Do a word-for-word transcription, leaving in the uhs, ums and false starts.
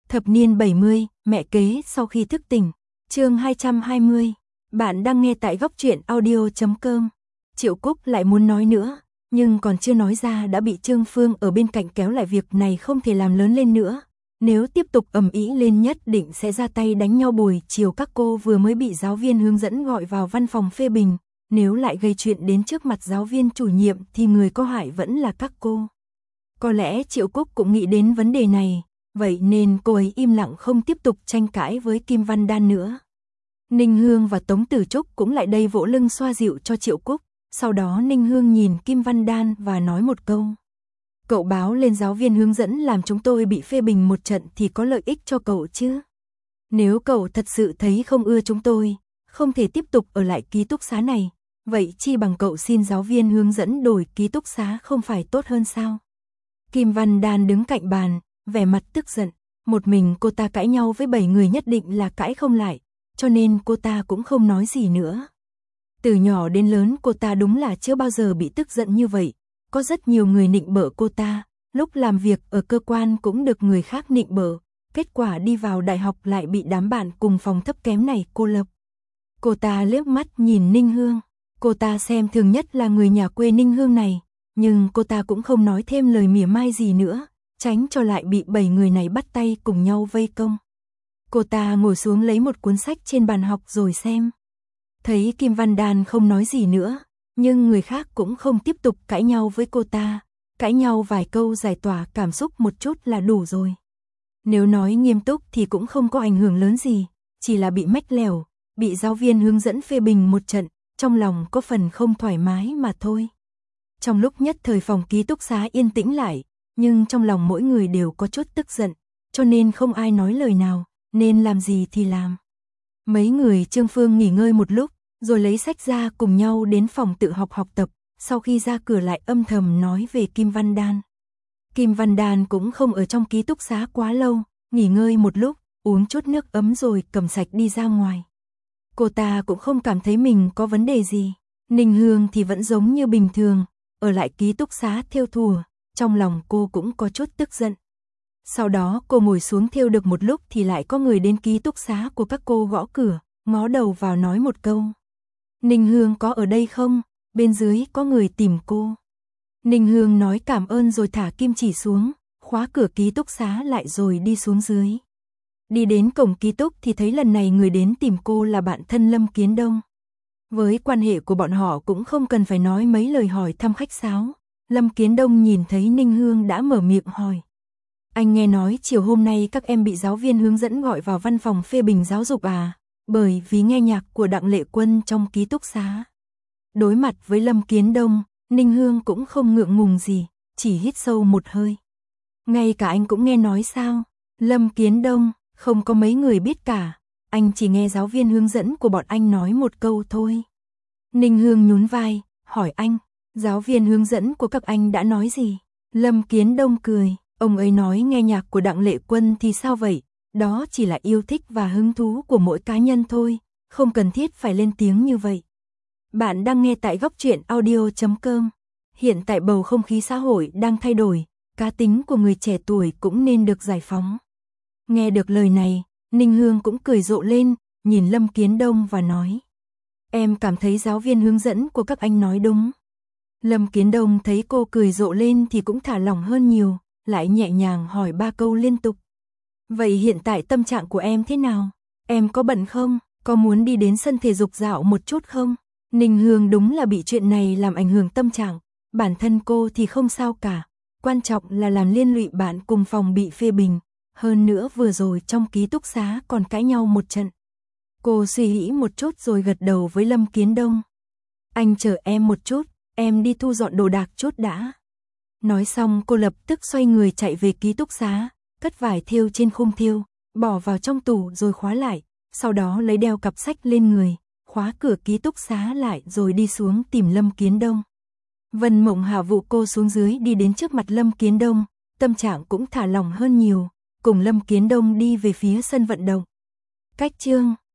Thập niên bảy mươi, mẹ kế sau khi thức tỉnh. Chương hai trăm hai mươi. Bạn đang nghe tại góc truyện audio chấm com. Triệu Cúc lại muốn nói nữa, nhưng còn chưa nói ra đã bị Trương Phương ở bên cạnh kéo lại, việc này không thể làm lớn lên nữa. Nếu tiếp tục ầm ĩ lên nhất định sẽ ra tay đánh nhau. Buổi chiều các cô vừa mới bị giáo viên hướng dẫn gọi vào văn phòng phê bình, nếu lại gây chuyện đến trước mặt giáo viên chủ nhiệm thì người có hại vẫn là các cô. Có lẽ Triệu Cúc cũng nghĩ đến vấn đề này, vậy nên cô ấy im lặng không tiếp tục tranh cãi với Kim Văn Đan nữa. Ninh Hương và Tống Tử Trúc cũng lại đây vỗ lưng xoa dịu cho Triệu Cúc, sau đó Ninh Hương nhìn Kim Văn Đan và nói một câu. Cậu báo lên giáo viên hướng dẫn làm chúng tôi bị phê bình một trận thì có lợi ích cho cậu chứ. Nếu cậu thật sự thấy không ưa chúng tôi, không thể tiếp tục ở lại ký túc xá này, vậy chi bằng cậu xin giáo viên hướng dẫn đổi ký túc xá không phải tốt hơn sao? Kim Văn Đan đứng cạnh bàn, vẻ mặt tức giận, một mình cô ta cãi nhau với bảy người nhất định là cãi không lại, cho nên cô ta cũng không nói gì nữa. Từ nhỏ đến lớn cô ta đúng là chưa bao giờ bị tức giận như vậy, có rất nhiều người nịnh bợ cô ta, lúc làm việc ở cơ quan cũng được người khác nịnh bợ, kết quả đi vào đại học lại bị đám bạn cùng phòng thấp kém này cô lập. Cô ta liếc mắt nhìn Ninh Hương, cô ta xem thường nhất là người nhà quê Ninh Hương này, nhưng cô ta cũng không nói thêm lời mỉa mai gì nữa, tránh cho lại bị bảy người này bắt tay cùng nhau vây công. Cô ta ngồi xuống lấy một cuốn sách trên bàn học rồi xem. Thấy Kim Văn Đan không nói gì nữa, nhưng người khác cũng không tiếp tục cãi nhau với cô ta, cãi nhau vài câu giải tỏa cảm xúc một chút là đủ rồi. Nếu nói nghiêm túc thì cũng không có ảnh hưởng lớn gì, chỉ là bị mách lèo, bị giáo viên hướng dẫn phê bình một trận, trong lòng có phần không thoải mái mà thôi. Trong lúc nhất thời phòng ký túc xá yên tĩnh lại, nhưng trong lòng mỗi người đều có chút tức giận, cho nên không ai nói lời nào, nên làm gì thì làm. Mấy người Trương Phương nghỉ ngơi một lúc, rồi lấy sách ra cùng nhau đến phòng tự học học tập, sau khi ra cửa lại âm thầm nói về Kim Văn Đan. Kim Văn Đan cũng không ở trong ký túc xá quá lâu, nghỉ ngơi một lúc, uống chút nước ấm rồi cầm sạch đi ra ngoài. Cô ta cũng không cảm thấy mình có vấn đề gì, Ninh Hương thì vẫn giống như bình thường, ở lại ký túc xá thêu thùa, trong lòng cô cũng có chút tức giận. Sau đó cô ngồi xuống thêu được một lúc thì lại có người đến ký túc xá của các cô gõ cửa, ngó đầu vào nói một câu. Ninh Hương có ở đây không? Bên dưới có người tìm cô. Ninh Hương nói cảm ơn rồi thả kim chỉ xuống, khóa cửa ký túc xá lại rồi đi xuống dưới. Đi đến cổng ký túc thì thấy lần này người đến tìm cô là bạn thân Lâm Kiến Đông. Với quan hệ của bọn họ cũng không cần phải nói mấy lời hỏi thăm khách sáo. Lâm Kiến Đông nhìn thấy Ninh Hương đã mở miệng hỏi. Anh nghe nói chiều hôm nay các em bị giáo viên hướng dẫn gọi vào văn phòng phê bình giáo dục à, bởi vì nghe nhạc của Đặng Lệ Quân trong ký túc xá. Đối mặt với Lâm Kiến Đông, Ninh Hương cũng không ngượng ngùng gì, chỉ hít sâu một hơi. Ngay cả anh cũng nghe nói sao? Lâm Kiến Đông, không có mấy người biết cả, anh chỉ nghe giáo viên hướng dẫn của bọn anh nói một câu thôi. Ninh Hương nhún vai, hỏi anh, giáo viên hướng dẫn của các anh đã nói gì? Lâm Kiến Đông cười, ông ấy nói nghe nhạc của Đặng Lệ Quân thì sao vậy? Đó chỉ là yêu thích và hứng thú của mỗi cá nhân thôi, không cần thiết phải lên tiếng như vậy. Bạn đang nghe tại góc truyện audio chấm com. Hiện tại bầu không khí xã hội đang thay đổi, cá tính của người trẻ tuổi cũng nên được giải phóng. Nghe được lời này, Ninh Hương cũng cười rộ lên, nhìn Lâm Kiến Đông và nói. Em cảm thấy giáo viên hướng dẫn của các anh nói đúng. Lâm Kiến Đông thấy cô cười rộ lên thì cũng thả lỏng hơn nhiều, lại nhẹ nhàng hỏi ba câu liên tục. Vậy hiện tại tâm trạng của em thế nào? Em có bận không? Có muốn đi đến sân thể dục dạo một chút không? Ninh Hương đúng là bị chuyện này làm ảnh hưởng tâm trạng, bản thân cô thì không sao cả, quan trọng là làm liên lụy bạn cùng phòng bị phê bình, hơn nữa vừa rồi trong ký túc xá còn cãi nhau một trận. Cô suy nghĩ một chút rồi gật đầu với Lâm Kiến Đông. Anh chờ em một chút, em đi thu dọn đồ đạc chút đã. Nói xong cô lập tức xoay người chạy về ký túc xá, cất vải thêu trên khung thêu, bỏ vào trong tủ rồi khóa lại, sau đó lấy đeo cặp sách lên người, khóa cửa ký túc xá lại rồi đi xuống tìm Lâm Kiến Đông. Vân Mộng Hạ vụ cô xuống dưới đi đến trước mặt Lâm Kiến Đông, tâm trạng cũng thả lỏng hơn nhiều, cùng Lâm Kiến Đông đi về phía sân vận động. Cách chương